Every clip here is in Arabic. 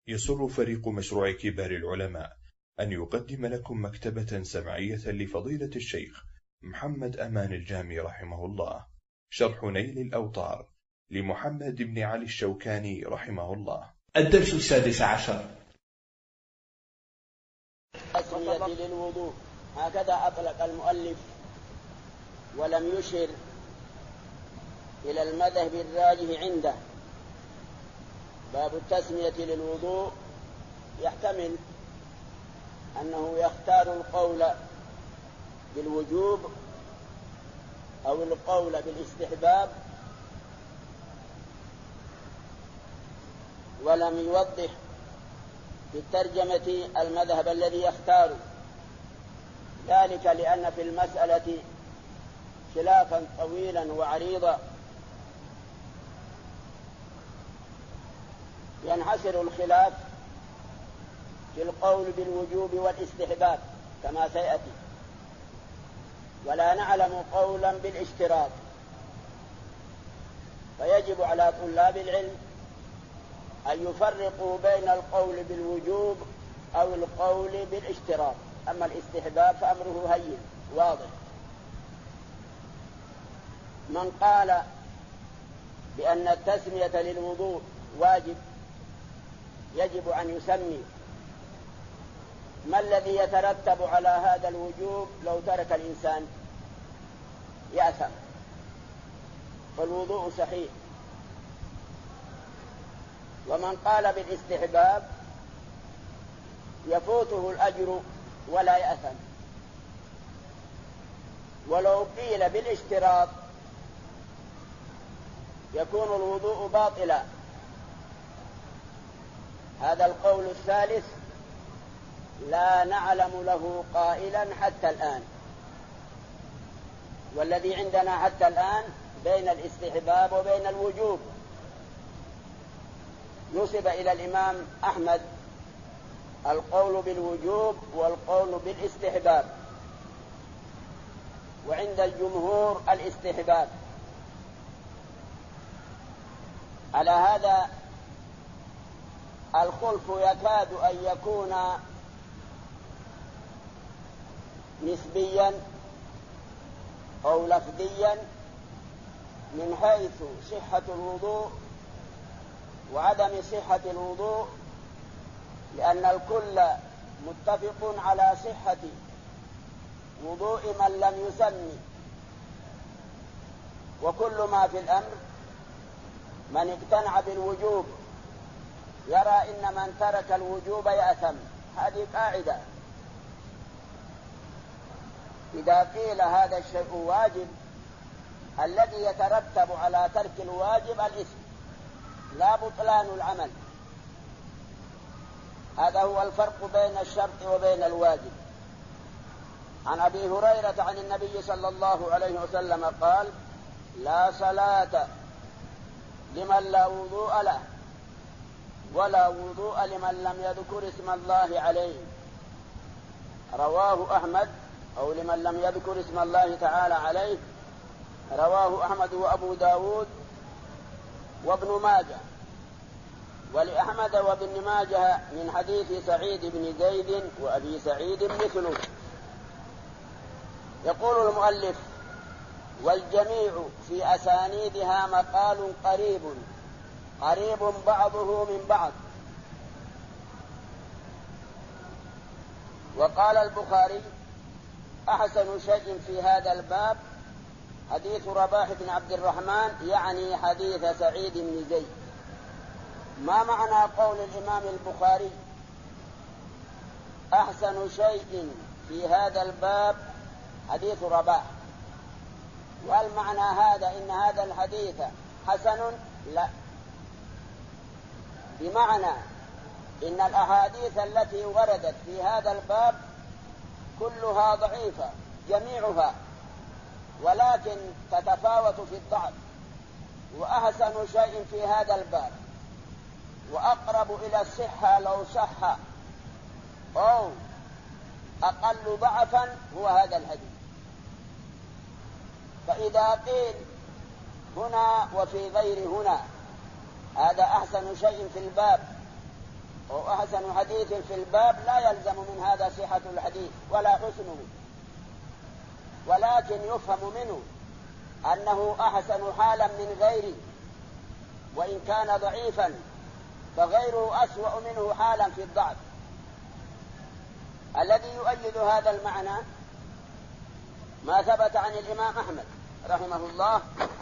يسر فريق مشروع كبار العلماء أن يقدم لكم مكتبة سمعية لفضيلة الشيخ محمد أمان الجامي رحمه الله، شرح نيل الأوطار لمحمد بن علي الشوكاني رحمه الله. الدرس 16. التسمية للوضوء، هكذا أطلق المؤلف ولم يشر إلى المذهب الراجح عنده. باب التسمية للوضوء يحتمل أنه يختار القول بالوجوب أو القول بالاستحباب، ولم يوضح في الترجمة المذهب الذي يختار ذلك، لأن في المسألة خلافا طويلا وعريضا ينحصر الخلاف في القول بالوجوب والاستحباب كما سيأتي، ولا نعلم قولا بالاشتراط، فيجب على طلاب العلم أن يفرقوا بين القول بالوجوب أو القول بالاشتراط. أما الاستحباب فأمره هين واضح. من قال بأن التسمية للوضوء واجب يجب أن يسمي، ما الذي يترتب على هذا الوجوب لو ترك الإنسان؟ يأثم، فالوضوء صحيح. ومن قال بالاستحباب يفوته الأجر ولا يأثم. ولو قيل بالاشتراط يكون الوضوء باطلا. هذا القول الثالث لا نعلم له قائلا حتى الآن، والذي عندنا حتى الآن بين الاستحباب وبين الوجوب. نسب إلى الإمام أحمد القول بالوجوب والقول بالاستحباب، وعند الجمهور الاستحباب. على هذا الخلف يكاد أن يكون نسبيا أو لفظيا من حيث صحة الوضوء وعدم صحة الوضوء، لأن الكل متفق على صحة وضوء من لم يسمي. وكل ما في الأمر من اقتنع بالوجوب يرى إن من ترك الوجوب يأثم. هذه قاعدة، إذا قيل هذا الشيء واجب الذي يترتب على ترك الواجب الإثم لا بطلان العمل. هذا هو الفرق بين الشرط وبين الواجب. عن أبي هريرة عن النبي صلى الله عليه وسلم قال: لا صلاة لمن لا وضوء له، ولا وضوء لمن لم يذكر اسم الله عليه. رواه أحمد، أو لمن لم يذكر اسم الله تعالى عليه. رواه أحمد وأبو داود وابن ماجه. ولأحمد وابن ماجه من حديث سعيد بن زيد وأبي سعيد مثله. يقول المؤلف: والجميع في أسانيدها مقال قريب بعضه من بعض. وقال البخاري: أحسن شيء في هذا الباب حديث رباح بن عبد الرحمن، يعني حديث سعيد بن زيد. ما معنى قول الإمام البخاري أحسن شيء في هذا الباب حديث رباح؟ وهل معنى هذا إن هذا الحديث حسن؟ لا، بمعنى إن الأحاديث التي وردت في هذا الباب كلها ضعيفة جميعها، ولكن تتفاوت في الضعف. وأحسن شيء في هذا الباب وأقرب إلى الصحة لو صح أو أقل ضعفا هو هذا الحديث. فإذا قيل هنا وفي غير هنا هذا أحسن شيء في الباب أحسن حديث في الباب لا يلزم من هذا صحة الحديث ولا حسنه، ولكن يفهم منه أنه أحسن حالا من غيره، وإن كان ضعيفا فغيره أسوأ منه حالا في الضعف. الذي يؤيد هذا المعنى ما ثبت عن الإمام أحمد رحمه الله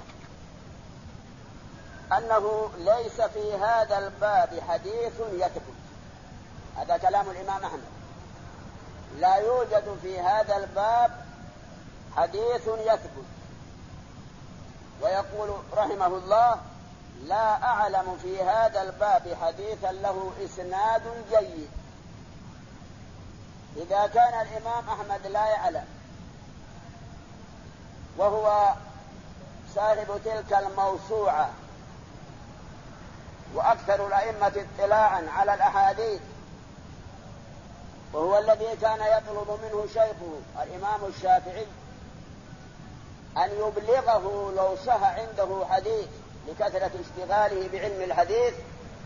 أنه ليس في هذا الباب حديث يثبت. هذا كلام الإمام أحمد، لا يوجد في هذا الباب حديث يثبت. ويقول رحمه الله: لا أعلم في هذا الباب حديثا له إسناد جيد. إذا كان الإمام أحمد لا يعلم وهو صاحب تلك الموسوعة وأكثر الأئمة اطلاعا على الأحاديث، وهو الذي كان يطلب منه شيخه الإمام الشافعي أن يبلغه لو صح عنده حديث لكثرة اشتغاله بعلم الحديث،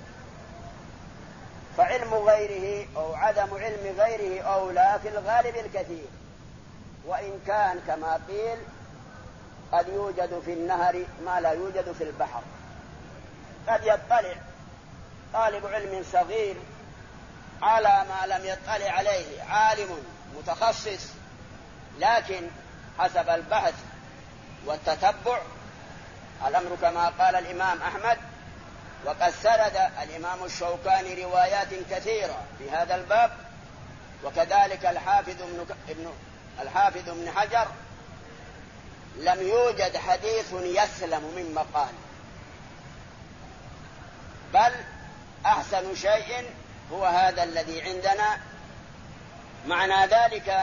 فعلم غيره أو عدم علم غيره أولى في الغالب الكثير. وإن كان كما قيل قد يوجد في النهر ما لا يوجد في البحر، قد يطلع طالب علم صغير على ما لم يطلع عليه عالم متخصص، لكن حسب البحث والتتبع الأمر كما قال الإمام أحمد. وقد سرد الإمام الشوكاني روايات كثيرة في هذا الباب، وكذلك الحافظ ابن حجر. لم يوجد حديث يسلم من مقال، بل أحسن شيء هو هذا الذي عندنا. معنى ذلك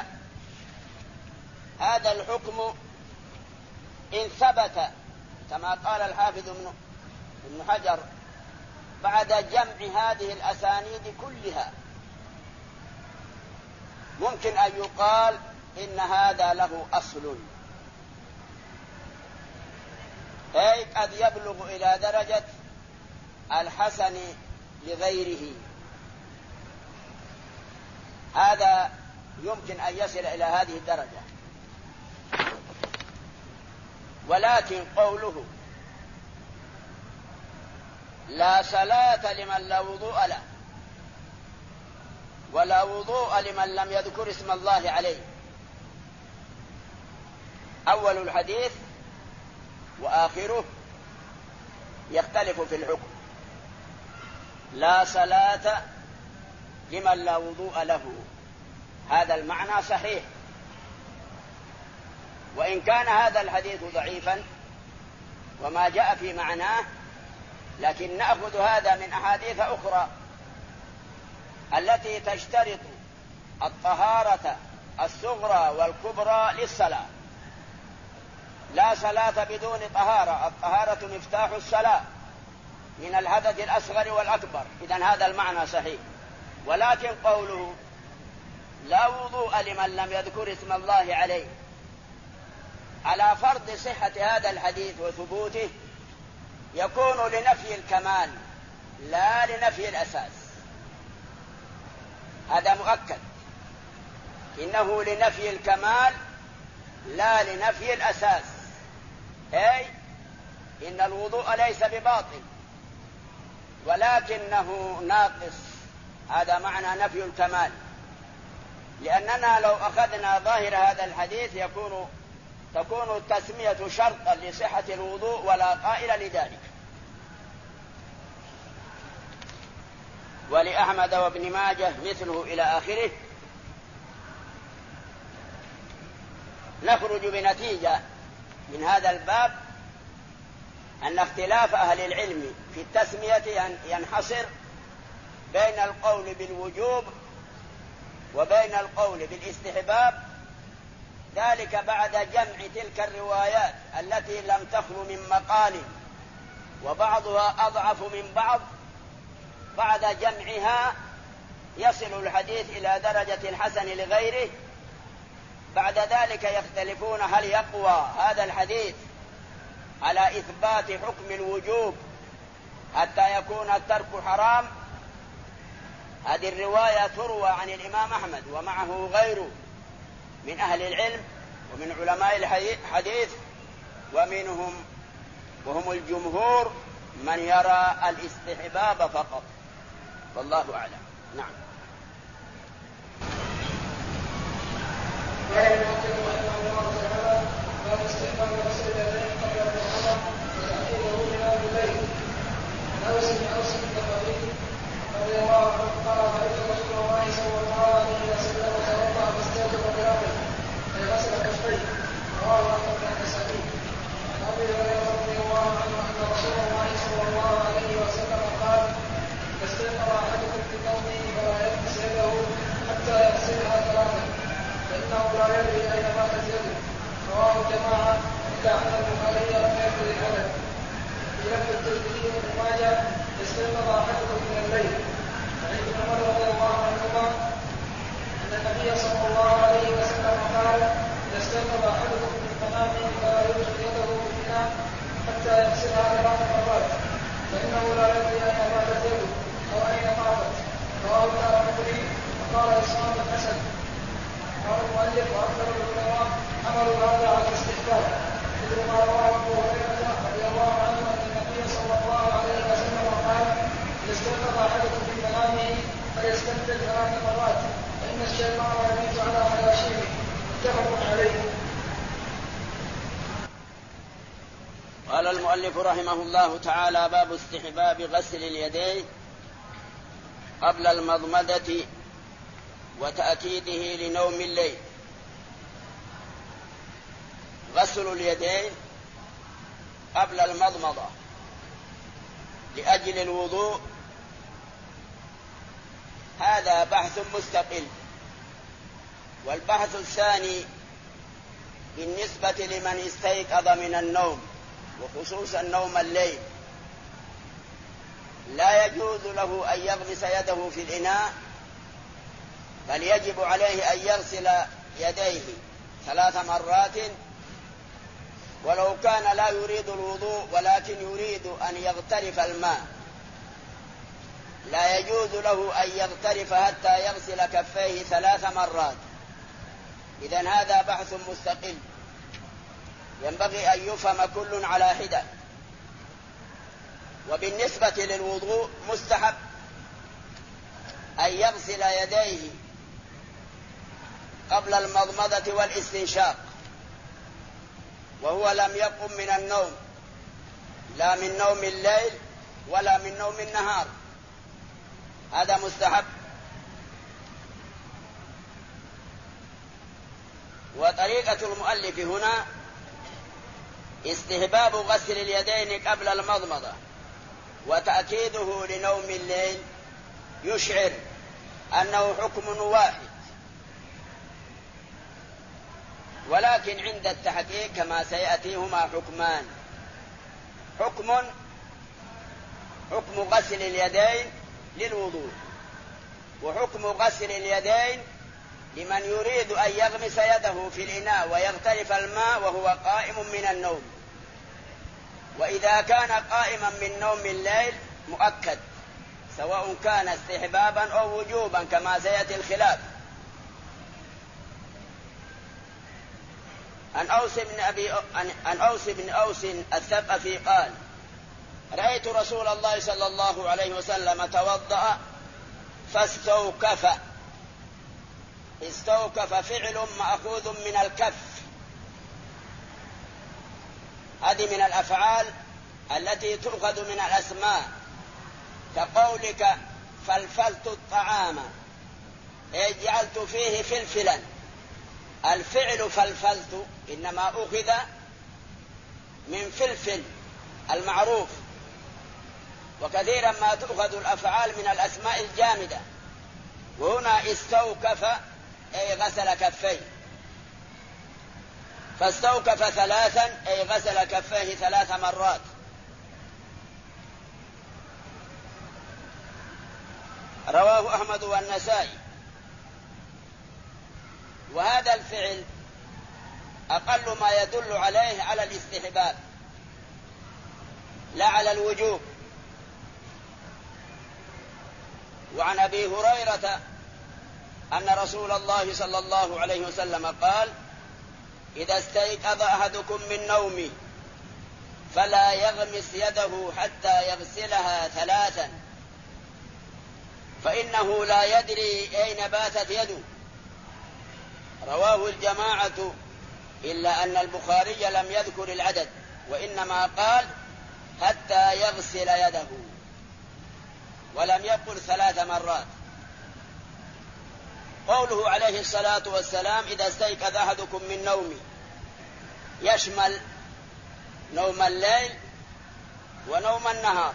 هذا الحكم إن ثبت كما قال الحافظ ابن حجر بعد جمع هذه الأسانيد كلها، ممكن أن يقال إن هذا له أصل، أي قد يبلغ إلى درجة الحسن لغيره. هذا يمكن أن يصل إلى هذه الدرجة. ولكن قوله لا صلاة لمن لا وضوء له ولا وضوء لمن لم يذكر اسم الله عليه، أول الحديث وآخره يختلف في الحكم. لا صلاة لمن لا وضوء له، هذا المعنى صحيح، وإن كان هذا الحديث ضعيفا وما جاء في معناه، لكن نأخذ هذا من أحاديث أخرى التي تشترط الطهارة الصغرى والكبرى للصلاة. لا صلاة بدون طهارة، الطهارة مفتاح الصلاة من الحدث الأصغر والأكبر، إذن هذا المعنى صحيح. ولكن قوله لا وضوء لمن لم يذكر اسم الله عليه على فرض صحة هذا الحديث وثبوته يكون لنفي الكمال لا لنفي الأساس. هذا مؤكد، إنه لنفي الكمال لا لنفي الأساس، أي إن الوضوء ليس بباطل ولكنه ناقص. هذا معنى نفي الكمال، لأننا لو أخذنا ظاهر هذا الحديث تكون التسمية شرطا لصحة الوضوء ولا قائل لذلك. ولأحمد وابن ماجه مثله إلى آخره. نخرج بنتيجة من هذا الباب أن اختلاف أهل العلم في التسمية ينحصر بين القول بالوجوب وبين القول بالاستحباب، ذلك بعد جمع تلك الروايات التي لم تخل من مقال وبعضها أضعف من بعض. بعد جمعها يصل الحديث إلى درجة الحسن لغيره. بعد ذلك يختلفون هل يقوى هذا الحديث على إثبات حكم الوجوب حتى يكون الترك حرام، هذه الرواية تروى عن الإمام أحمد ومعه غيره من أهل العلم ومن علماء الحديث، وهم الجمهور من يرى الاستحباب فقط، والله أعلم. نعم. رضي الله عنه قال رأيت رسول الله صلى الله عليه وسلم توضأ فاستيقظ برأسه فغسل كفيه، رواه أحمد النسائي. عن أبي هريرة رضي الله عنه أن رسول الله صلى الله عليه وسلم قال: إذا استيقظ أحدكم في نومه فلا يلمس يده حتى يغسلها ثلاثا، فإنه لا يدري أين باتت يده، رواه الجماعة إلا أن البخاري لم يذكر العدد. في لفظ الترمذي وابن ماجه: استيقظ أحدكم من الليل. عن ابن عمر رضي الله عنهما أن النبي صلى الله عليه وسلم قال: إذا استيقظ أحدكم من منامه فلا يدخل يده في الإناء حتى يغسلها 3 مرات، فإنه لا يدري أين باتت يده أو أين طابت، رواه الدارقطني وقال إسحاق الحسن. قال المؤلف: وأكثر العلماء حملوا هذا على الاستحباب، مثل ما رواه أبو هريرة رضي الله عنه أن النبي صلى الله عليه وسلم قال: إذا استيقظ أحدكم من منامه فليستنفر 3 مرات، فإن الشيطان يبيت على حياشيمه. متفق عليه. قال المؤلف رحمه الله تعالى: باب استحباب غسل اليدين قبل المضمضة وتأكيده لنوم الليل. غسل اليدين قبل المضمضة لأجل الوضوء هذا بحث مستقل. والبحث الثاني بالنسبة لمن استيقظ من النوم وخصوصا نوم الليل، لا يجوز له أن يغمس يده في الإناء، بل يجب عليه أن يغسل يديه 3 مرات، ولو كان لا يريد الوضوء ولكن يريد أن يغترف الماء لا يجوز له أن يغترف حتى يغسل كفيه 3 مرات. إذن هذا بحث مستقل ينبغي أن يفهم كل على حدة. وبالنسبة للوضوء مستحب أن يغسل يديه قبل المضمضة والاستنشاق وهو لم يقم من النوم، لا من نوم الليل ولا من نوم النهار، هذا مستحب. وطريقة المؤلف هنا استحباب غسل اليدين قبل المضمضة وتأكيده لنوم الليل يشعر أنه حكم واحد، ولكن عند التحقيق كما سيأتي هما حكمان: حكم غسل اليدين للوضوء، وحكم غسل اليدين لمن يريد أن يغمس يده في الإناء ويغترف الماء وهو قائم من النوم. وإذا كان قائما من نوم الليل مؤكد، سواء كان استحبابا أو وجوبا كما سيأتي الخلاف. عن أوس بن أوس الثقفي قال: رأيت رسول الله صلى الله عليه وسلم توضأ فاستوكف. استوكف فعل مأخوذ من الكف، هذه من الأفعال التي تؤخذ من الأسماء، كقولك فلفلت الطعام أي جعلت فيه فلفلا. الفعل فلفلت إنما أخذ من فلفل المعروف، وكثيرا ما تؤخذ الأفعال من الأسماء الجامدة. وهنا استوكف أي غسل كفيه، فاستوكف 3 أي غسل كفيه 3 مرات. رواه أحمد والنسائي. وهذا الفعل أقل ما يدل عليه على الاستحباب لا على الوجوب، وعن أبي هريرة أن رسول الله صلى الله عليه وسلم قال: إذا استيقظ أحدكم من نومه فلا يغمس يده حتى يغسلها 3 فإنه لا يدري أين باتت يده. رواه الجماعة إلا أن البخاري لم يذكر العدد، وإنما قال حتى يغسل يده، ولم يقل 3 مرات. قوله عليه الصلاة والسلام: إذا استيقظ أحدكم من نومه، يشمل نوم الليل ونوم النهار.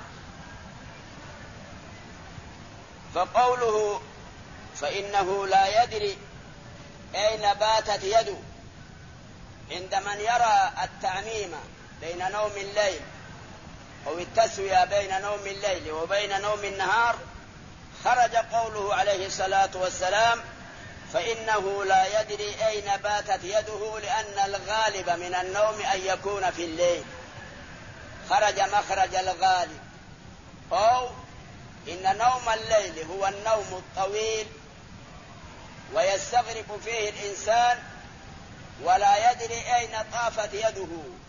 فقوله فإنه لا يدري أين باتت يده، عند من يرى التعميم بين نوم الليل أو التسوية بين نوم الليل وبين نوم النهار، خرج قوله عليه الصلاة والسلام: فإنه لا يدري أين باتت يده، لأن الغالب من النوم أن يكون في الليل، خرج مخرج الغالب. أو إن نوم الليل هو النوم الطويل ويستغرق فيه الإنسان ولا يدري أين طافت يده،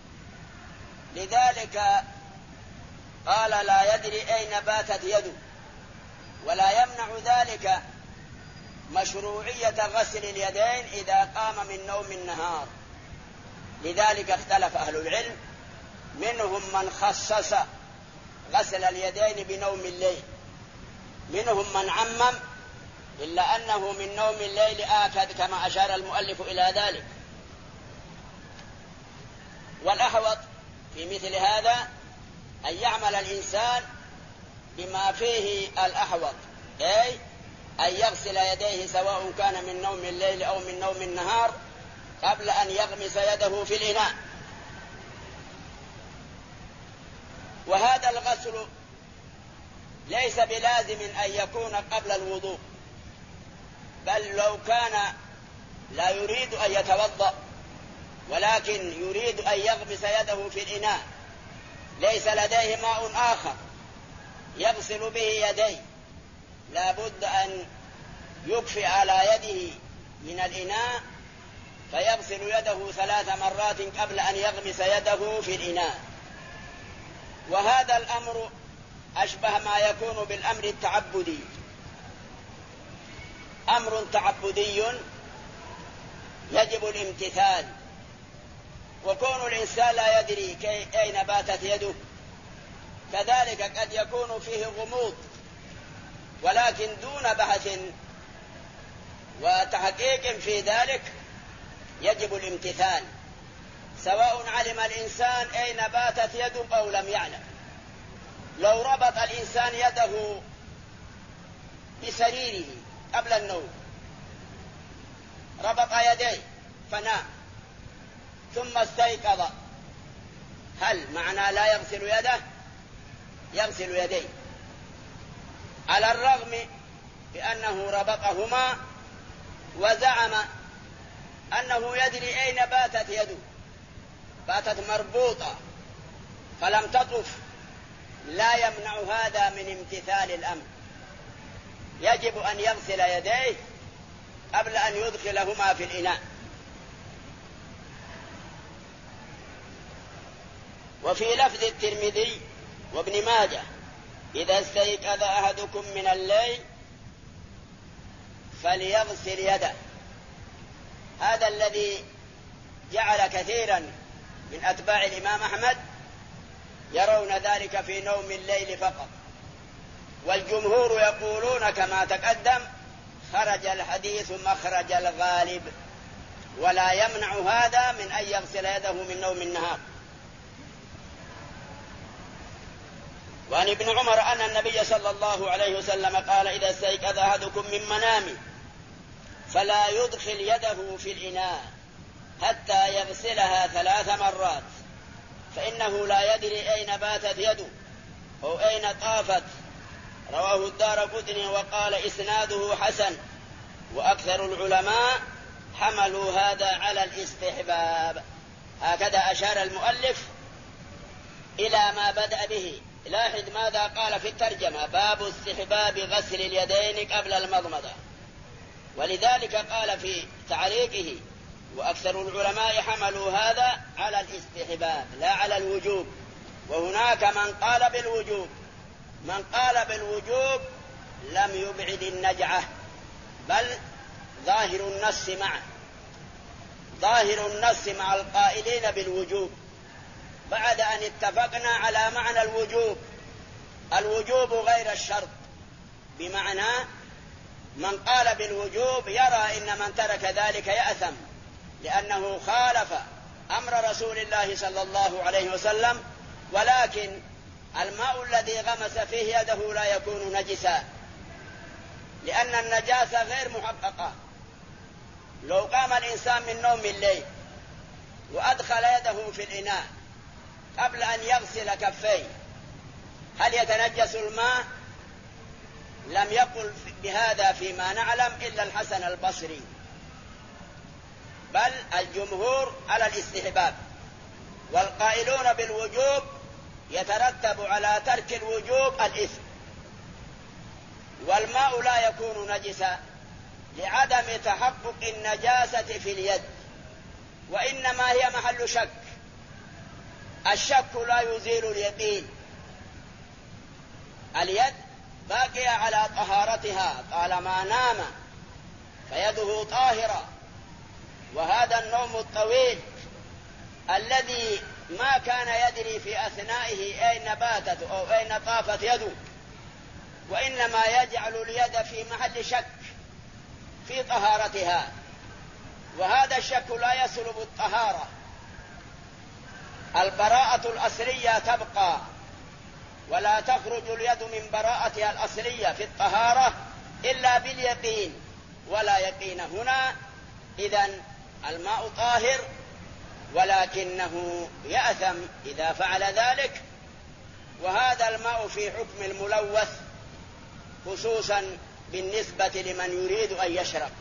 لذلك قال لا يدري أين باتت يده. ولا يمنع ذلك مشروعية غسل اليدين إذا قام من نوم النهار، لذلك اختلف أهل العلم، منهم من خصص غسل اليدين بنوم الليل، منهم من عمم، إلا أنه من نوم الليل آكد كما أشار المؤلف إلى ذلك. والأحوط في مثل هذا أن يعمل الإنسان بما فيه الأحوط، أي أن يغسل يديه سواء كان من نوم الليل أو من نوم النهار قبل أن يغمس يده في الإناء. وهذا الغسل ليس بلازم أن يكون قبل الوضوء، بل لو كان لا يريد أن يتوضأ ولكن يريد أن يغمس يده في الإناء، ليس لديه ماء آخر يغسل به يديه، لا بد أن يكفي على يده من الإناء فيغسل يده 3 مرات قبل أن يغمس يده في الإناء. وهذا الأمر أشبه ما يكون بالأمر التعبدي، أمر تعبدي يجب الامتثال، وكون الإنسان لا يدري أين باتت يده كذلك قد يكون فيه غموض، ولكن دون بحث وتحقيق في ذلك يجب الامتثال، سواء علم الإنسان أين باتت يده أو لم يعلم. لو ربط الإنسان يده بسريره قبل النوم، ربط يديه فنام ثم استيقظ، هل معنى لا يغسل يده؟ يغسل يديه، على الرغم بأنه ربطهما وزعم أنه يدري أين باتت يده، باتت مربوطة فلم تطف. لا يمنع هذا من امتثال الأمر، يجب أن يغسل يديه قبل أن يدخلهما في الإناء. وفي لفظ الترمذي وابن ماجه: إذا استيقظ أحدكم من الليل فليغسل يده. هذا الذي جعل كثيرا من أتباع الإمام أحمد يرون ذلك في نوم الليل فقط، والجمهور يقولون كما تقدم: خرج الحديث مخرج الغالب، ولا يمنع هذا من أن يغسل يده من نوم النهار. وعن ابن عمر أن النبي صلى الله عليه وسلم قال: إذا استيقظ أحدكم من منامه فلا يدخل يده في الإناء حتى يغسلها 3 مرات، فإنه لا يدري أين باتت يده أو أين طافت. رواه الدارقطني وقال إسناده حسن، وأكثر العلماء حملوا هذا على الاستحباب. هكذا أشار المؤلف إلى ما بدأ به لاحظ ماذا قال في الترجمة: باب استحباب غسل اليدين قبل المضمضة. ولذلك قال في تعليقه: وأكثر العلماء حملوا هذا على الاستحباب لا على الوجوب. وهناك من قال بالوجوب. من قال بالوجوب لم يبعد النجعة، بل ظاهر النص مع القائلين بالوجوب، بعد أن اتفقنا على معنى الوجوب غير الشرط. بمعنى من قال بالوجوب يرى إن من ترك ذلك يأثم، لأنه خالف أمر رسول الله صلى الله عليه وسلم. ولكن الماء الذي غمس فيه يده لا يكون نجسا، لأن النجاسة غير محققة. لو قام الإنسان من نوم الليل وأدخل يده في الإناء قبل أن يغسل كفيه، هل يتنجس الماء؟ لم يقل بهذا فيما نعلم إلا الحسن البصري، بل الجمهور على الاستحباب. والقائلون بالوجوب يترتب على ترك الوجوب الإثم. والماء لا يكون نجسا لعدم تحقق النجاسة في اليد، وإنما هي محل شك. الشك لا يزيل اليقين. اليد باقية على طهارتها طالما نام فيده طاهرة. وهذا النوم الطويل الذي ما كان يدري في أثنائه أين باتت أو أين طافت يده، وإنما يجعل اليد في محل شك في طهارتها، وهذا الشك لا يسلب الطهارة. البراءة الأصلية تبقى، ولا تخرج اليد من براءتها الأصلية في الطهارة إلا باليقين، ولا يقين هنا. إذن الماء طاهر، ولكنه يأثم إذا فعل ذلك. وهذا الماء في حكم الملوث، خصوصا بالنسبة لمن يريد أن يشرب.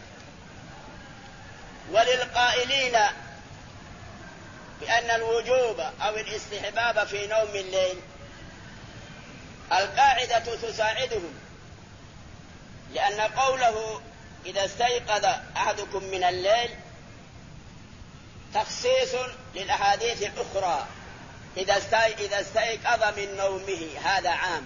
وللقائلين بأن الوجوب أو الاستحباب في نوم الليل القاعدة تساعدهم، لأن قوله إذا استيقظ أحدكم من الليل تخصيص للأحاديث الأخرى. إذا استيقظ من نومه هذا عام،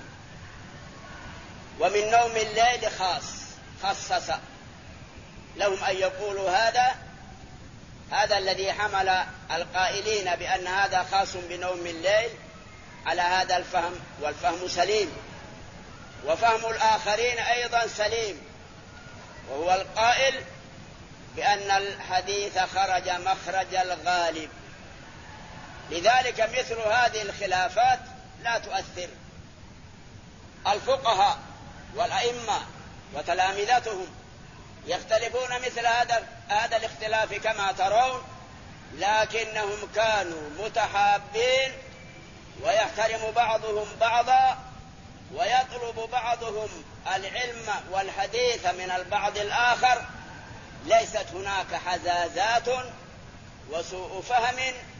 ومن نوم الليل خصص لهم أن يقولوا هذا الذي حمل القائلين بأن هذا خاص بنوم الليل على هذا الفهم، والفهم سليم، وفهم الآخرين أيضا سليم، وهو القائل بأن الحديث خرج مخرج الغالب. لذلك مثل هذه الخلافات لا تؤثر. الفقهاء والأئمة وتلامذتهم يختلفون مثل هذا الاختلاف كما ترون، لكنهم كانوا متحابين ويحترم بعضهم بعضا، ويطلب بعضهم العلم والحديث من البعض الآخر. ليست هناك حزازات وسوء فهم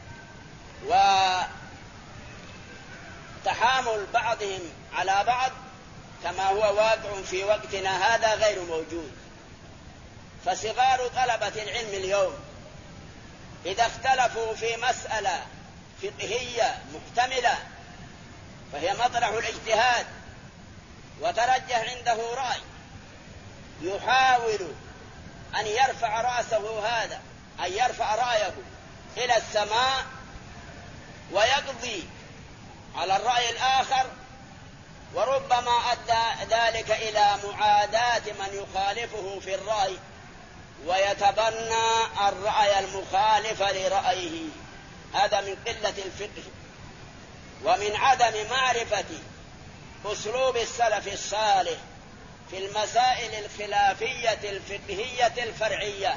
وتحامل بعضهم على بعض كما هو واقع في وقتنا هذا غير موجود. فصغار طلبة العلم اليوم إذا اختلفوا في مسألة فقهية محتملة فهي مطرح الاجتهاد، وترجح عنده رأي، يحاول أن يرفع رأسه هذا، أن يرفع رأيه إلى السماء ويقضي على الرأي الآخر، وربما أدى ذلك إلى معاداة من يخالفه في الرأي ويتبنى الرأي المخالف لرأيه. هذا من قلة الفقه ومن عدم معرفة أسلوب السلف الصالح في المسائل الخلافية الفقهية الفرعية.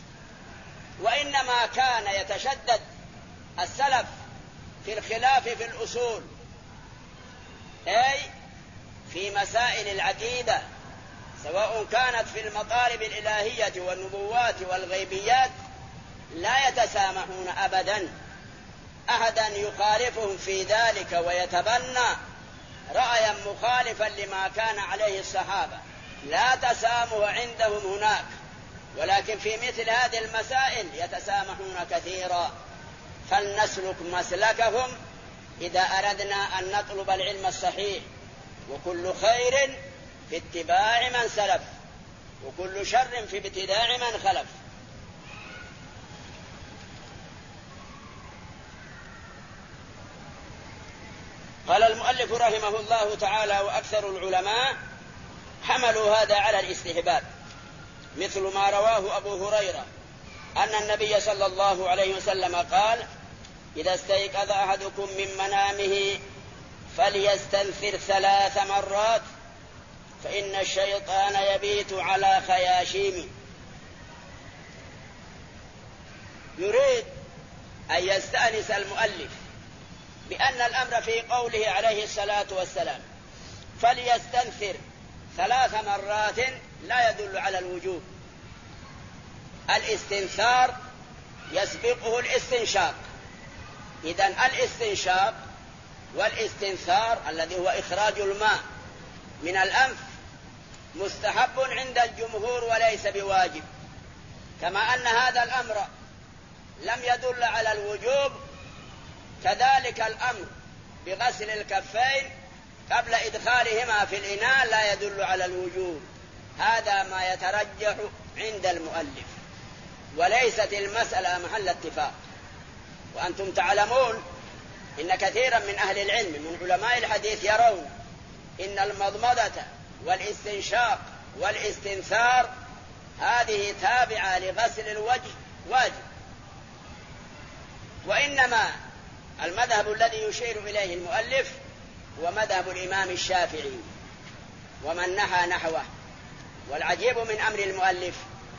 وإنما كان يتشدد السلف في الخلاف في الأصول، أي في مسائل العقيدة، سواء كانت في المطالب الإلهية والنبوات والغيبيات، لا يتسامحون أبدا أحدا يخالفهم في ذلك ويتبنى رأيا مخالفا لما كان عليه الصحابة لا تسامح عندهم هناك، ولكن في مثل هذه المسائل يتسامحون كثيرا، فلنسلك مسلكهم إذا أردنا أن نطلب العلم الصحيح. وكل خير في اتباع من سلف، وكل شر في ابتداع من خلف. قال المؤلف رحمه الله تعالى: وأكثر العلماء حملوا هذا على الاستحباب، مثل ما رواه أبو هريرة أن النبي صلى الله عليه وسلم قال: إذا استيقظ أحدكم من منامه فليستنثر 3 مرات فإن الشيطان يبيت على خياشيمه. يريد أن يستأنس المؤلف بأن الأمر في قوله عليه الصلاة والسلام فليستنثر 3 مرات لا يدل على الوجوب. الاستنثار يسبقه الاستنشاق، إذن الاستنشاق والاستنثار الذي هو إخراج الماء من الأنف مستحب عند الجمهور وليس بواجب، كما أن هذا الأمر لم يدل على الوجوب، كذلك الأمر بغسل الكفين قبل إدخالهما في الإناء لا يدل على الوجوب. هذا ما يترجح عند المؤلف، وليست المسألة محل اتفاق. وأنتم تعلمون إن كثيرا من أهل العلم من علماء الحديث يرون إن المضمضة والاستنشاق والاستنثار هذه تابعة لغسل الوجه واجب، وإنما المذهب الذي يشير إليه المؤلف هو مذهب الإمام الشافعي ومن نحى نحوه. والعجيب من أمر المؤلف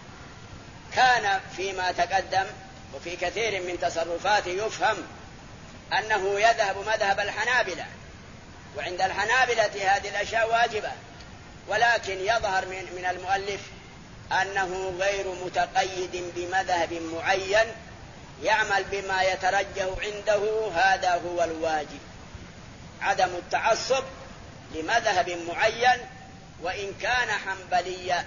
كان فيما تقدم وفي كثير من تصرفاته يفهم أنه يذهب مذهب الحنابلة، وعند الحنابلة هذه الأشياء واجبة، ولكن يظهر من المؤلف أنه غير متقيد بمذهب معين، يعمل بما يترجح عنده، هذا هو الواجب، عدم التعصب لمذهب معين وإن كان حنبليا،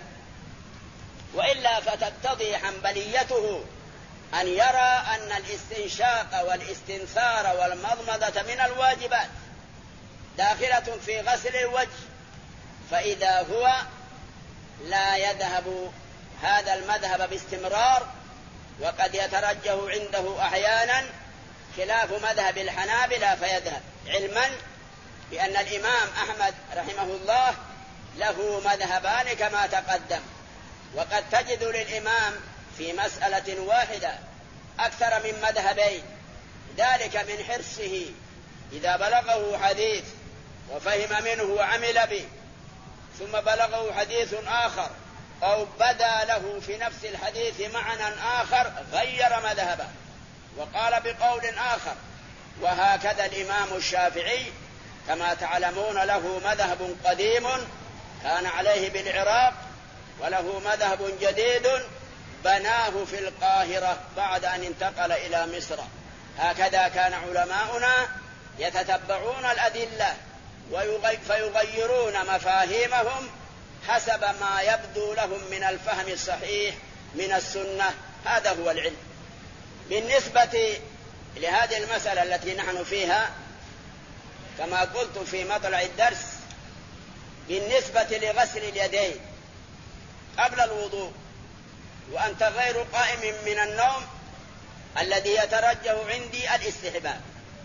وإلا فتقتضي حنبليته أن يرى أن الاستنشاق والاستنثار والمضمضة من الواجبات داخلة في غسل الوجه، فإذا هو لا يذهب هذا المذهب باستمرار وقد يترجح عنده أحيانا خلاف مذهب الحنابلة فيذهب، علما بأن الإمام أحمد رحمه الله له مذهبان كما تقدم، وقد تجد للإمام في مسألة واحدة أكثر من مذهبين، ذلك من حرصه إذا بلغه حديث وفهم منه وعمل به ثم بلغه حديث آخر أو بدا له في نفس الحديث معنى آخر غير مذهبه وقال بقول آخر. وهكذا الإمام الشافعي كما تعلمون له مذهب قديم كان عليه بالعراق، وله مذهب جديد بناه في القاهرة بعد أن انتقل إلى مصر. هكذا كان علماؤنا يتتبعون الأدلة فيغيرون مفاهيمهم حسب ما يبدو لهم من الفهم الصحيح من السنة. هذا هو العلم. بالنسبة لهذه المسألة التي نحن فيها كما قلت في مطلع الدرس، بالنسبة لغسل اليدين قبل الوضوء وأنت غير قائم من النوم، الذي يترجح عندي الاستحباب.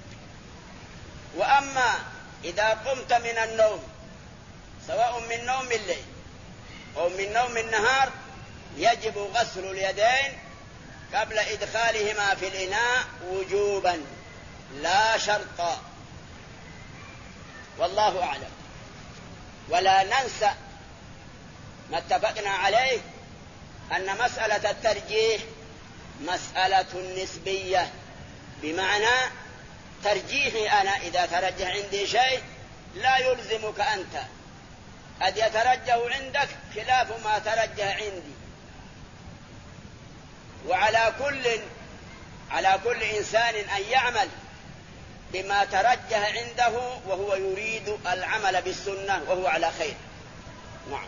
وأما إذا قمت من النوم سواء من نوم الليل أو من نوم النهار يجب غسل اليدين قبل إدخالهما في الإناء وجوبا لا شرطا، والله أعلم. ولا ننسى ما اتفقنا عليه أن مسألة الترجيح مسألة نسبية، بمعنى ترجيحي أنا إذا ترجح عندي شيء لا يلزمك أنت، قد يترجح عندك خلاف ما ترجح عندي. وعلى كل إنسان أن يعمل بما ترجح عنده وهو يريد العمل بالسنة وهو على خير. نعم.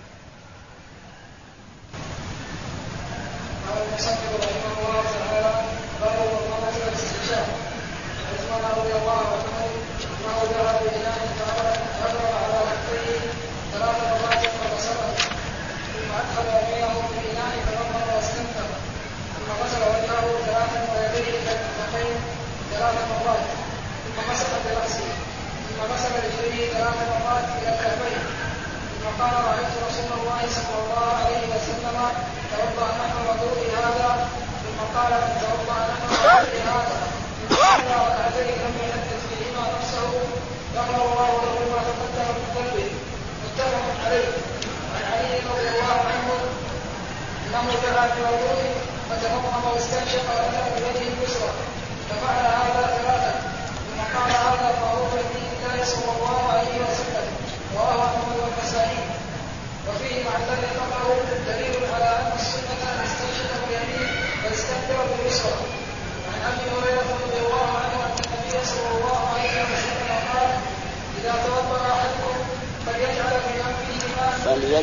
قال المصنف رحمه الله تعالى: باب المضمضة والاستنشاق. عن عثمان رضي الله عنه انه ذهب بإناء فأبرم على كفيه 3 مرات فغسله، ثم أدخل يمينه في الإناء فنظر واستنثر، ثم غسل وجهه 3 ويديه إلى المرفقين 3 مرات، ثم مسح برأسه، ثم غسل رجليه 3 مرات إلى الكعبين، ثم قال: رأيت رسول الله صلى الله عليه وسلم توضأ نحو وضوء هذا، ثم قال: من توضأ نحو وضوء هذا إلى ركعتين لم يحدث فيهما نفسه غفر الله له ما تقدم من ذنبه. متفق عليه. عن علي رضي الله عنه انه دعا بوضوء فتمضمض واستنشق واتى بيده اليسرى ففعل هذا 3، ثم قال: هذا معروف بدين الله صلى الله عليه وسلم. رواه احمد والنسائي. وفيه مع الذي قبله دليل على ان السنه ان يستنشق باليمين ويستنثر باليسرى. عن ابي هريره رضي الله عنه ان النبي صلى الله عليه وسلم قال: اذا توضا احدكم فليجعل في انفه ماء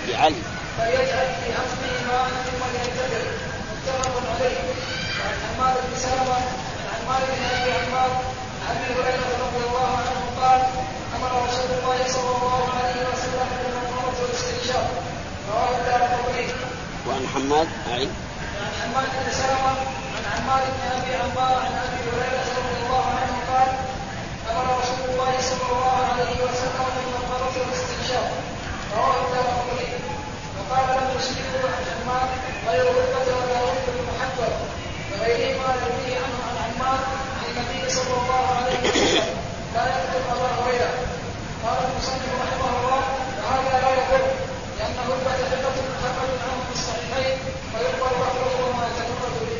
ثم ليعتدل. متفق عليه. وعن عمار بن سلمه عن عمار بن ابي عمار عن ابي هريره رضي الله عنه قال: امر رسول الله صلى الله عليه وسلم بالمضمضه والاستنشاق. رواه الدارقطني. وعن حماد عن حماد بن سلمه عن عمار بن ابي عمار عن ابي هريره رضي الله عنه قال: امر رسول الله صلى الله عليه وسلم بالمضمضه والاستنشاق. رواه الدارقطني. وقال: لم يسلكه عن حماد غير رتبه ولا رتبه المحبب وغيره ما يرويه عنه عن عمار عن النبي صلى الله عليه وسلم لا يذكر ابا هريره. قال المصنف رحمه الله: وهذا لا يضر لان رتبه ثقه محمد عنه في الصحيحين ويقبل اخره وما يتفرد به.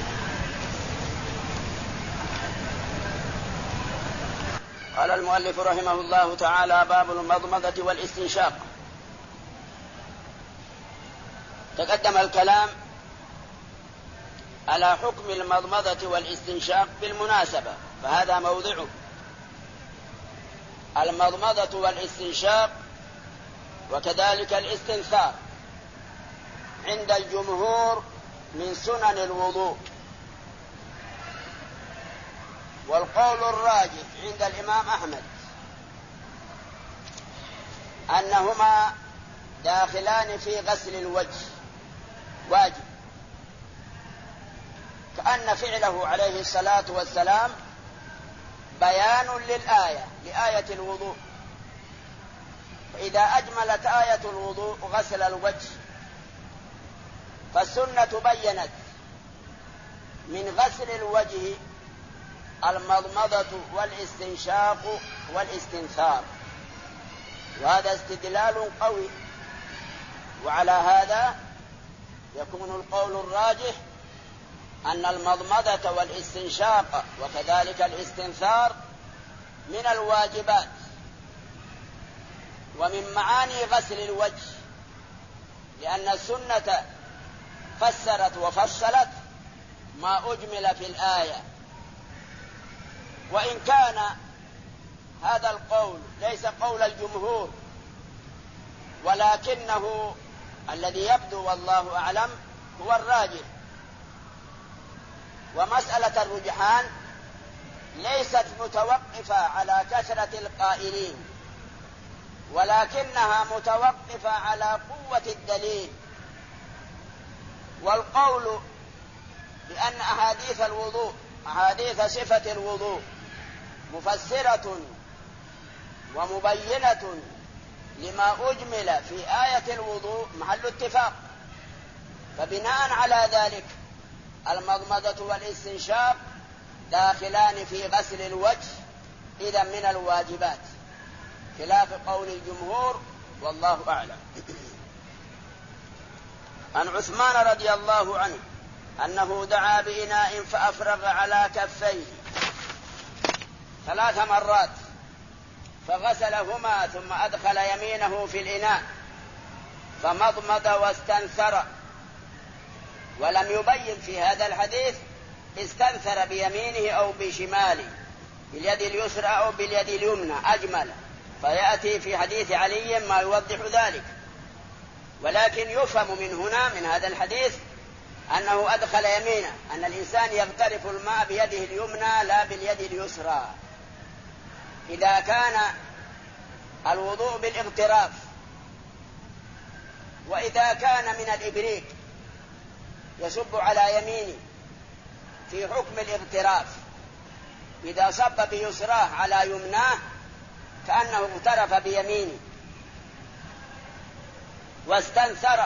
قال المؤلف رحمه الله تعالى: باب المضمضة والاستنشاق. تقدم الكلام على حكم المضمضة والاستنشاق بالمناسبة، فهذا موضعه. المضمضة والاستنشاق وكذلك الاستنثار عند الجمهور من سنن الوضوء، والقول الراجح عند الإمام أحمد أنهما داخلان في غسل الوجه واجب، كأن فعله عليه الصلاة والسلام بيان لآية الوضوء. فإذا أجملت آية الوضوء غسل الوجه، فالسنة بيّنت من غسل الوجه المضمضة والاستنشاق والاستنثار، وهذا استدلال قوي. وعلى هذا يكون القول الراجح أن المضمضة والاستنشاق وكذلك الاستنثار من الواجبات ومن معاني غسل الوجه، لأن السنة فسرت وفصلت ما أجمل في الآية. وإن كان هذا القول ليس قول الجمهور، ولكنه الذي يبدو والله أعلم هو الراجح. ومسألة الرجحان ليست متوقفة على كثرة القائلين، ولكنها متوقفة على قوة الدليل. والقول بأن أحاديث الوضوء، أحاديث صفة الوضوء مفسرة ومبينة لما أجمل في آية الوضوء محل اتفاق، فبناء على ذلك المضمضة والاستنشاق داخلان في غسل الوجه، إذا من الواجبات، خلاف قول الجمهور والله أعلم. عن عثمان رضي الله عنه أنه دعا بإناء فأفرغ على كفيه 3 مرات فغسلهما، ثم أدخل يمينه في الإناء فمضمض واستنثر، ولم يبين في هذا الحديث استنثر بيمينه أو بشماله، باليد اليسرى أو باليد اليمنى أجمل، فيأتي في حديث علي ما يوضح ذلك. ولكن يفهم من هنا من هذا الحديث أنه أدخل يمينه، أن الإنسان يغترف الماء بيده اليمنى لا باليد اليسرى. إذا كان الوضوء بالاغتراف، وإذا كان من الإبريق يصب على يمينه في حكم الاغتراف، إذا صب بيسراه على يمناه كأنه اغترف بيمينه واستنثر،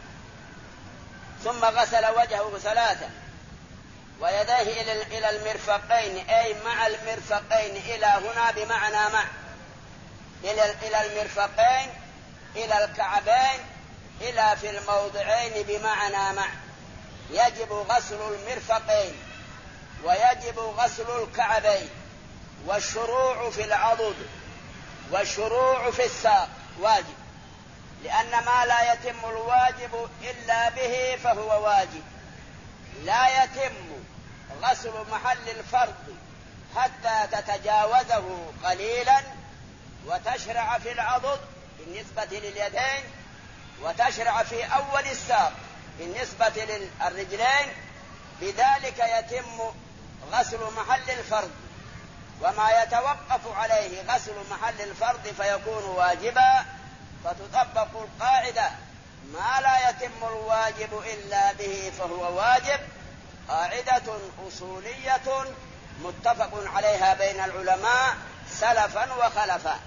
ثم غسل وجهه 3 ويديه إلى المرفقين، أي مع المرفقين، إلى هنا بمعنى مع، إلى المرفقين، إلى الكعبين، إلى في الموضعين بمعنى مع. يجب غسل المرفقين ويجب غسل الكعبين، والشروع في العضد والشروع في الساق واجب، لأن ما لا يتم الواجب إلا به فهو واجب. لا يتم غسل محل الفرض حتى تتجاوزه قليلا وتشرع في العضد بالنسبة لليدين، وتشرع في أول الساق بالنسبة للرجلين، بذلك يتم غسل محل الفرض. وما يتوقف عليه غسل محل الفرض فيكون واجبا، فتطبق القاعدة: ما لا يتم الواجب إلا به فهو واجب، قاعدة أصولية متفق عليها بين العلماء سلفا وخلفا.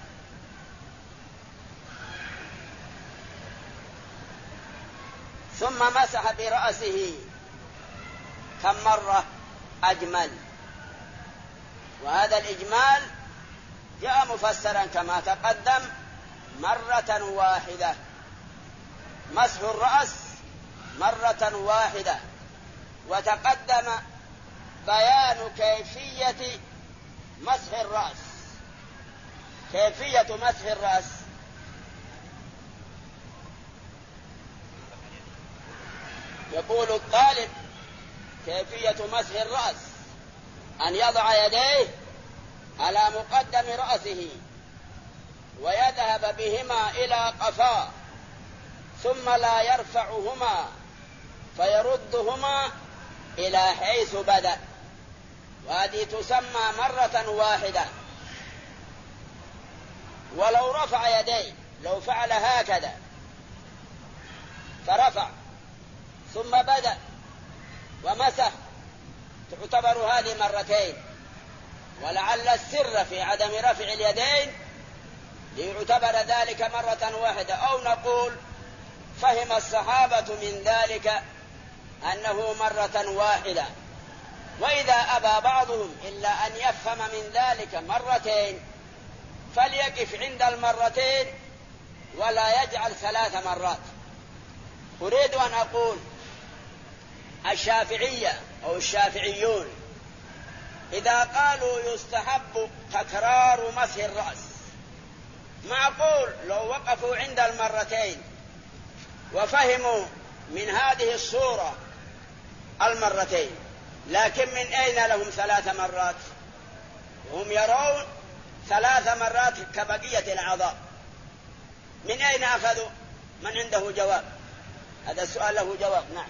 ثم مسح برأسه كم مرة؟ أجمل. وهذا الإجمال جاء مفسرا كما تقدم: مرة واحدة، مسح الرأس مرة واحدة. وتقدم بيان كيفية مسح الرأس. كيفية مسح الرأس: يقول الطالب كيفية مسح الرأس أن يضع يديه على مقدم رأسه ويذهب بهما إلى قفاه، ثم لا يرفعهما فيردهما إلى حيث بدأ، وهذه تسمى مرة واحدة. ولو رفع يديه، لو فعل هكذا فرفع ثم بدأ ومسح، تعتبر هذه مرتين. ولعل السر في عدم رفع اليدين ليعتبر ذلك مرة واحدة، أو نقول فهم الصحابة من ذلك أنه مرة واحدة. وإذا أبى بعضهم إلا أن يفهم من ذلك مرتين فليقف عند المرتين ولا يجعل 3 مرات. أريد أن أقول الشافعية أو الشافعيون إذا قالوا يستحب تكرار مسح الرأس، معقول لو وقفوا عند المرتين وفهموا من هذه الصورة المرتين، لكن من أين لهم 3 مرات؟ هم يرون 3 مرات كبقية الأعضاء. من أين أخذوا؟ من عنده جواب؟ هذا السؤال له جواب. نعم.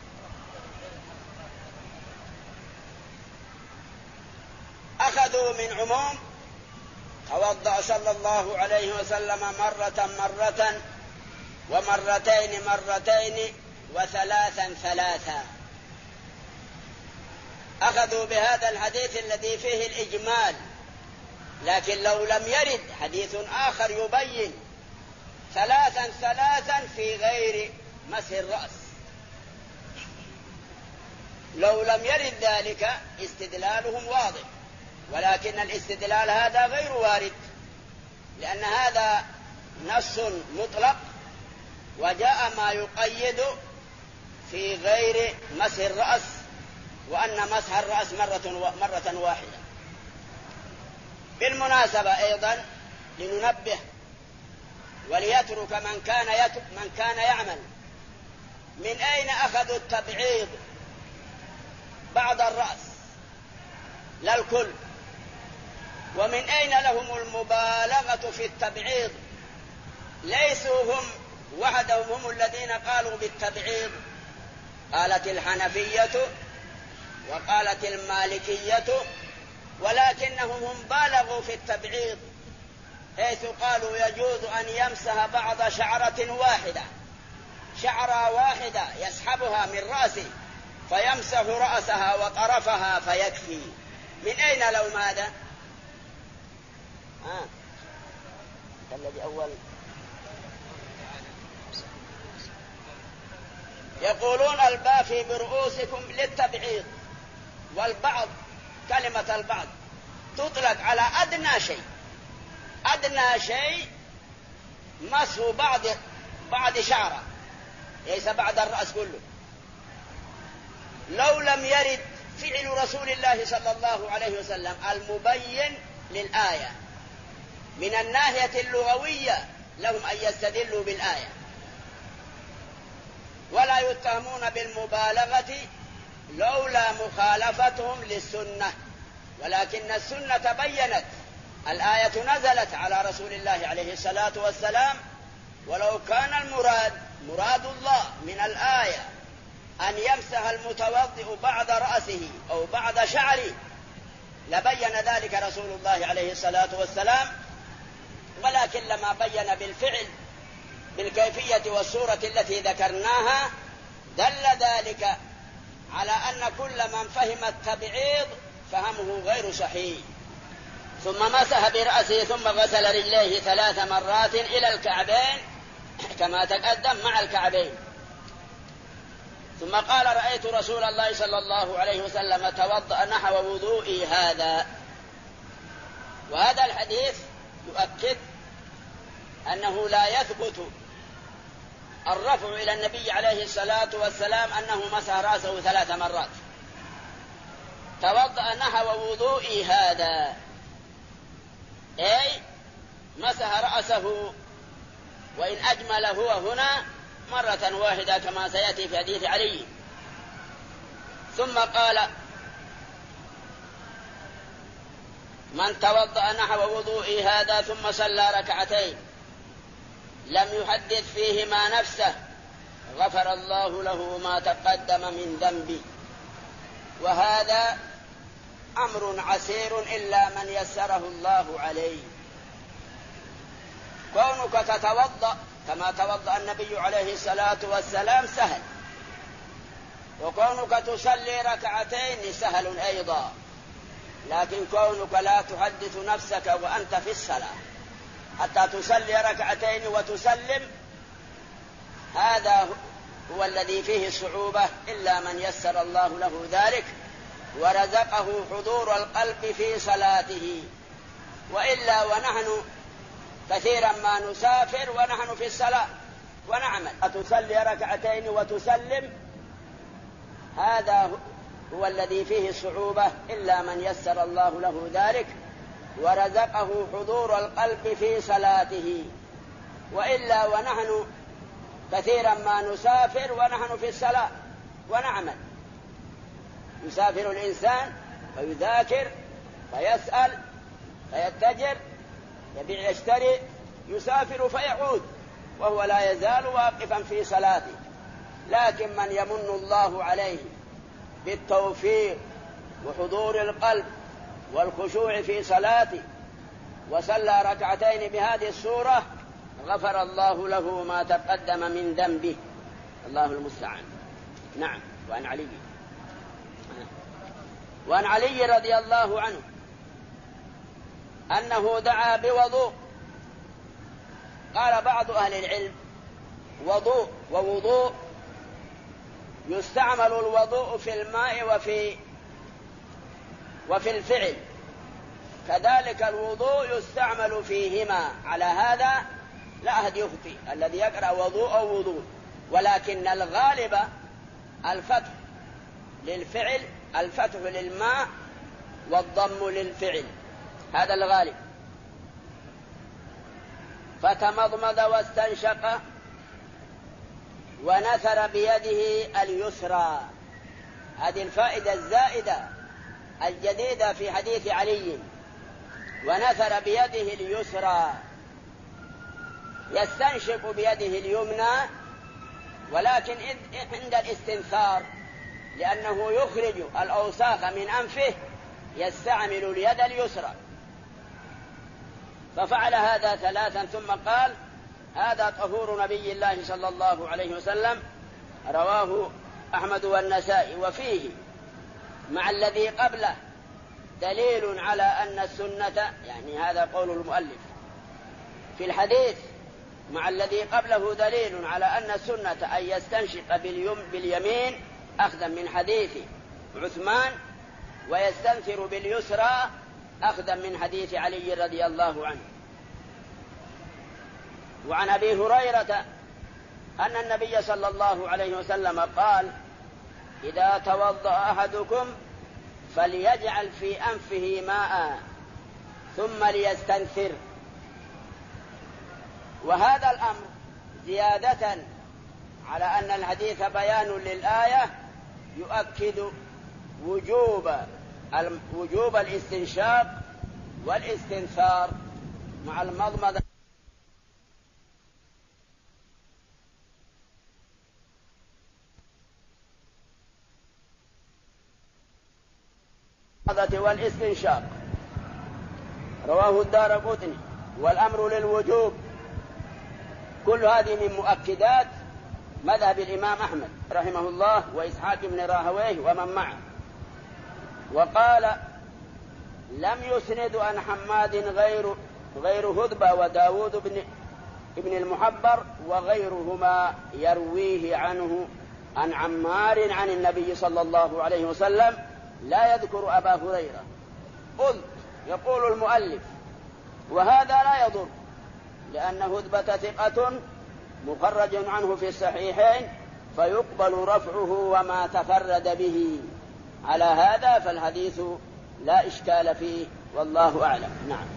أخذوا من عموم: توضأ صلى الله عليه وسلم مرة ومرتين مرتين وثلاثا ثلاثا. أخذوا بهذا الحديث الذي فيه الإجمال، لكن لو لم يرد حديث آخر يبين 3 في غير مسح الرأس، لو لم يرد ذلك استدلالهم واضح، ولكن الاستدلال هذا غير وارد، لأن هذا نص مطلق وجاء ما يقيد في غير مسح الرأس، وأن مسح الرأس مرة واحدة. بالمناسبة أيضا لننبه وليترك من كان يعمل: من أين أخذوا التبعيض بعد الرأس لا الكل؟ ومن أين لهم المبالغة في التبعيض؟ ليسوا هم وحدهم هم الذين قالوا بالتبعيض، قالت الحنفية وقالت المالكية، ولكنهم هم بالغوا في التبعيض، حيث قالوا يجوز أن يمسح بعض شعرة واحدة، شعرة واحدة يسحبها من رأسه فيمسح رأسها وطرفها فيكفي. من أين لهم هذا؟ الذي أول يقولون البافي برؤوسكم للتبعيض، والبعض كلمة البعض تطلق على أدنى شيء مسح بعض شعره، ليس بعد الرأس كله. لو لم يرد فعل رسول الله صلى الله عليه وسلم المبين للآية من الناحية اللغوية لهم أن يستدلوا بالآية، ولا يتهمون بالمبالغة لولا مخالفتهم للسنة، ولكن السنة بينت، الآية نزلت على رسول الله عليه الصلاة والسلام، ولو كان مراد الله من الآية أن يمسح المتوضئ بعد رأسه أو بعد شعره لبين ذلك رسول الله عليه الصلاة والسلام، ولكن لما بين بالفعل بالكيفية والصورة التي ذكرناها دل ذلك على أن كل من فهم التبعيض فهمه غير صحيح. ثم مسح برأسه ثم غسل رجليه 3 مرات إلى الكعبين كما تقدم مع الكعبين، ثم قال رأيت رسول الله صلى الله عليه وسلم توضأ نحو وضوئي هذا. وهذا الحديث يؤكد أنه لا يثبت الرفع إلى النبي عليه الصلاة والسلام أنه مسح رأسه 3 مرات. توضأ نحو وضوئي هذا أي مسح رأسه، وإن أجمل هو هنا مرة واحدة كما سيأتي في حديث علي. ثم قال من توضأ نحو وضوئي هذا ثم صلى ركعتين لم يحدث فيهما نفسه غفر الله له ما تقدم من ذنبه. وهذا أمر عسير إلا من يسره الله عليه. كونك تتوضأ كما توضأ النبي عليه الصلاة والسلام سهل، وكونك تصلي ركعتين سهل أيضا، لكن كونك لا تحدث نفسك وأنت في الصلاة حتى تصلي ركعتين وتسلم هذا هو الذي فيه الصعوبة، إلا من يسر الله له ذلك ورزقه حضور القلب في صلاته. وإلا ونحن كثيرا ما نسافر ونحن في الصلاة ونعمل، أتصلي ركعتين وتسلم هذا هو الذي فيه الصعوبة، إلا من يسر الله له ذلك ورزقه حضور القلب في صلاته. وإلا ونحن كثيرا ما نسافر ونحن في الصلاة ونعمل، يسافر الإنسان ويذاكر فيسأل فيتجر يبيع يشتري، يسافر فيعود وهو لا يزال واقفا في صلاته. لكن من يمن الله عليه بالتوفيق وحضور القلب والخشوع في صلاته وصلى ركعتين بهذه الصورة غفر الله له ما تقدم من ذنبه، الله المستعان. نعم. وعن علي رضي الله عنه أنه دعا بوضوء. قال بعض أهل العلم وضوء ووضوء يستعمل الوضوء في الماء وفي الفعل، كذلك الوضوء يستعمل فيهما. على هذا لا أحد يخطئ الذي يقرأ وضوء أو وضوء، ولكن الغالب الفتح للفعل، الفتح للماء والضم للفعل، هذا الغالب. فتمضمض واستنشق ونثر بيده اليسرى. هذه الفائدة الزائدة الجديدة في حديث علي. ونثر بيده اليسرى، يستنشق بيده اليمنى، ولكن عند الاستنثار لأنه يخرج الأوساخ من أنفه يستعمل اليد اليسرى، ففعل هذا 3 ثم قال: هذا طهور نبي الله صلى الله عليه وسلم، رواه أحمد والنسائي. وفيه مع الذي قبله دليل على أن السنة، يعني هذا قول المؤلف في الحديث، مع الذي قبله دليل على أن السنة أن يستنشق باليمين أخذا من حديث عثمان، ويستنثر باليسرى أخذا من حديث علي رضي الله عنه. وعن أبي هريرة أن النبي صلى الله عليه وسلم قال: إذا توضأ أحدكم فليجعل في أنفه ماء ثم ليستنثر. وهذا الأمر زيادة على أن الحديث بيان للآية يؤكد وجوب الاستنشاق والاستنثار مع المضمضة والاستنشاق. رواه الدارقطني. والأمر للوجوب. كل هذه من مؤكدات مذهب الإمام أحمد رحمه الله وإسحاق بن راهويه ومن معه. وقال: لم يسند عن حماد غير هذبة وداود بن المحبر وغيرهما يرويه عنه عن عمار عن النبي صلى الله عليه وسلم، لا يذكر أبا هريرة. قلت: يقول المؤلف: وهذا لا يضر، لأن هذبة ثقة مخرج عنه في الصحيحين، فيقبل رفعه وما تفرد به. على هذا فالحديث لا إشكال فيه، والله أعلم. نعم.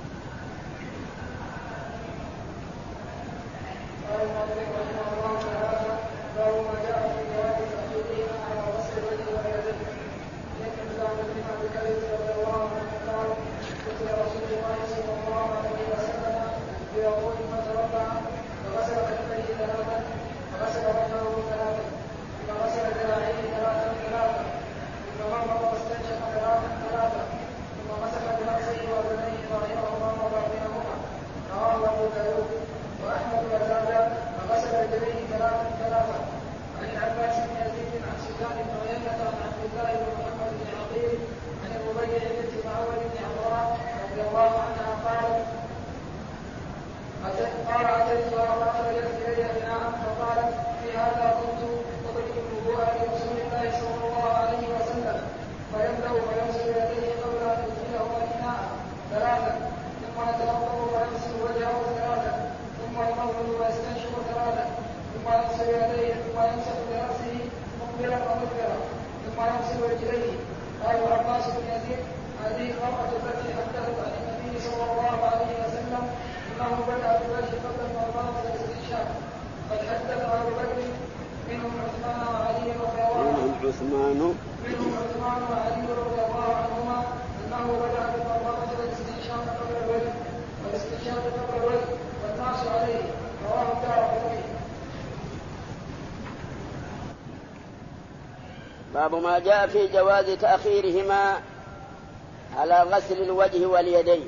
باب ما جاء في جواز تأخيرهما على غسل الوجه واليدين.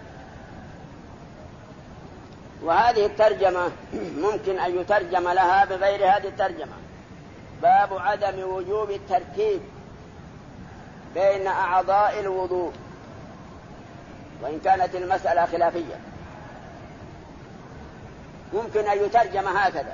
وهذه الترجمة ممكن أن يترجم لها بغير هذه الترجمة: باب عدم وجوب الترتيب بين أعضاء الوضوء، وإن كانت المسألة خلافية. ممكن أن يترجم هكذا: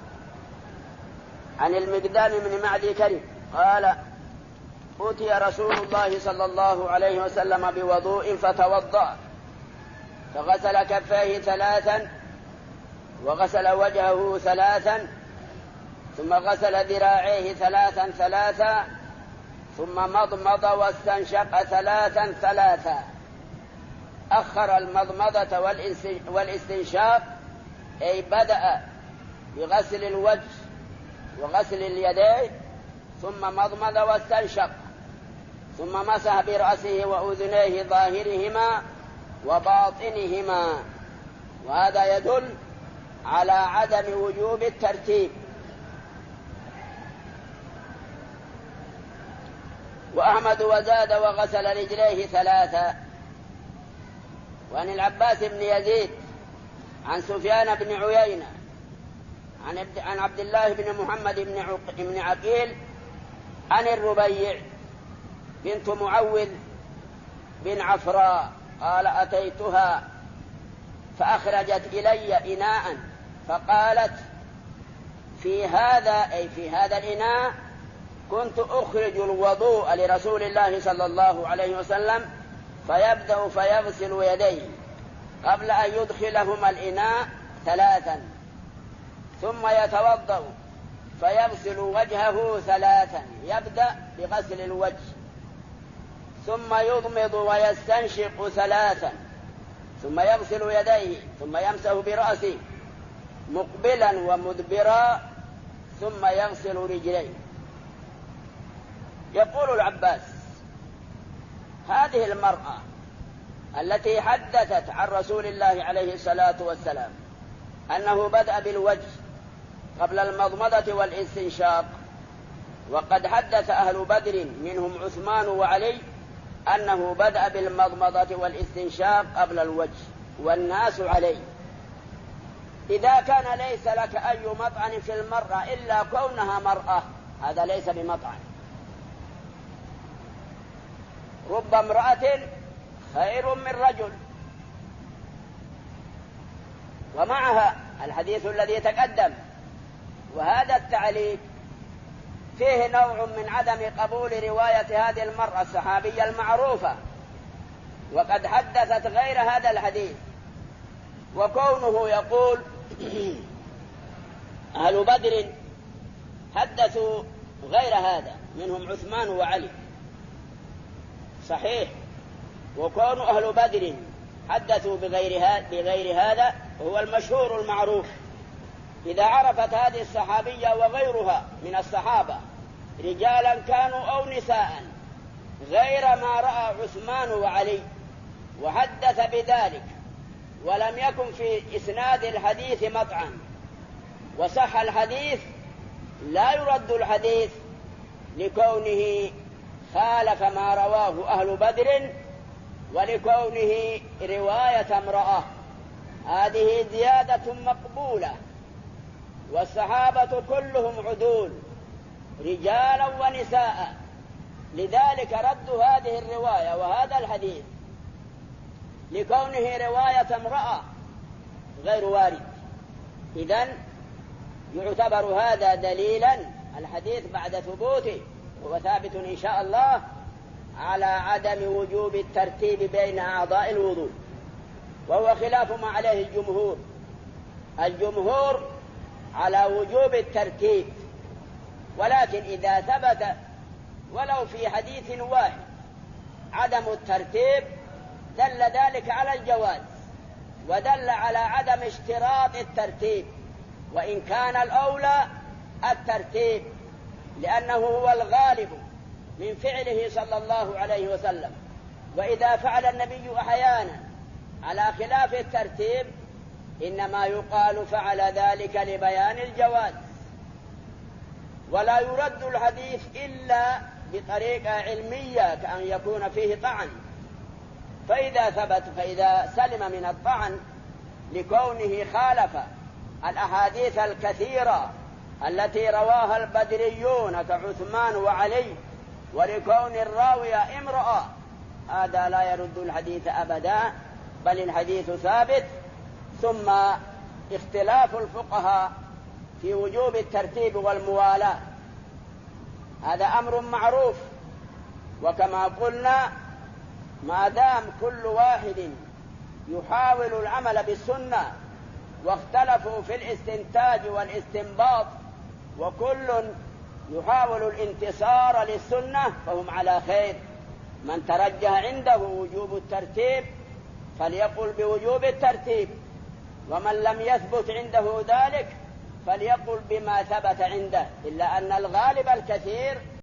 عن المقدام من معدي كريم قال: أتي رسول الله صلى الله عليه وسلم بوضوء فتوضأ، فغسل كفيه 3 وغسل وجهه 3 ثم غسل ذراعيه 3 ثم مضمض واستنشق 3 أخر المضمضة والاستنشاق، أي بدأ بغسل الوجه وغسل اليدين ثم مضمض واستنشق، ثم مسح برأسه وأذنيه ظاهرهما وباطنهما، وهذا يدل على عدم وجوب الترتيب. وأحمد وزاد وغسل رجليه 3. وعن العباس بن يزيد عن سفيان بن عيينة عن عبد الله بن محمد بن عقيل عن الربيع بنت معوذ بن عفراء قال: أتيتها فأخرجت إلي إناء فقالت: في هذا الإناء كنت أخرج الوضوء لرسول الله صلى الله عليه وسلم، فيبدأ فيغسل يديه قبل أن يدخلهما الإناء 3، ثم يتوضأ فيغسل وجهه 3، يبدأ بغسل الوجه، ثم يضمض ويستنشق 3، ثم يغسل يديه، ثم يمسح برأسه مقبلا ومدبرا، ثم يغسل رجليه. يقول العباس: هذه المرأة التي حدثت عن رسول الله عليه الصلاة والسلام أنه بدأ بالوجه قبل المضمضة والاستنشاق، وقد حدث أهل بدر منهم عثمان وعلي أنه بدأ بالمضمضة والاستنشاق قبل الوجه والناس عليه. إذا كان ليس لك أي مطعن في المرأة إلا كونها مرأة، هذا ليس بمطعن. رب امرأة خير من رجل. ومعها الحديث الذي تقدم. وهذا التعليق فيه نوع من عدم قبول رواية هذه المرأة الصحابية المعروفة، وقد حدثت غير هذا الحديث. وكونه يقول أهل بدر حدثوا غير هذا منهم عثمان وعلي، صحيح. وكون أهل بدر حدثوا بغير هذا هو المشهور المعروف. إذا عرفت هذه الصحابية وغيرها من الصحابة رجالا كانوا أو نساء غير ما رأى عثمان وعلي وحدث بذلك، ولم يكن في إسناد الحديث مطعن وصح الحديث، لا يرد الحديث لكونه خالف ما رواه أهل بدر ولكونه رواية امرأة. هذه زيادة مقبولة، والصحابة كلهم عدول رجالا ونساء، لذلك ردوا هذه الرواية وهذا الحديث لكونه رواية امرأة غير وارد. إذن يعتبر هذا دليلا، الحديث بعد ثبوته وهو ثابت إن شاء الله، على عدم وجوب الترتيب بين أعضاء الوضوء، وهو خلاف ما عليه الجمهور. الجمهور على وجوب الترتيب، ولكن إذا ثبت ولو في حديث واحد عدم الترتيب دل ذلك على الجواز، ودل على عدم اشتراط الترتيب، وإن كان الأولى الترتيب، لأنه هو الغالب من فعله صلى الله عليه وسلم. وإذا فعل النبي أحيانا على خلاف الترتيب إنما يقال فعل ذلك لبيان الجواز، ولا يرد الحديث إلا بطريقة علمية كأن يكون فيه طعن. فإذا سلم من الطعن لكونه خالف الأحاديث الكثيرة التي رواها البدريون كعثمان وعلي، ولكون الراوية امرأة، هذا لا يرد الحديث أبدا، بل الحديث ثابت. ثم اختلاف الفقهاء في وجوب الترتيب والموالاة هذا أمر معروف، وكما قلنا ما دام كل واحد يحاول العمل بالسنة واختلفوا في الاستنتاج والاستنباط وكل يحاول الانتصار للسنة فهم على خير. من ترجح عنده وجوب الترتيب فليقل بوجوب الترتيب، ومن لم يثبت عنده ذلك فليقل بما ثبت عنده، إلا أن الغالب الكثير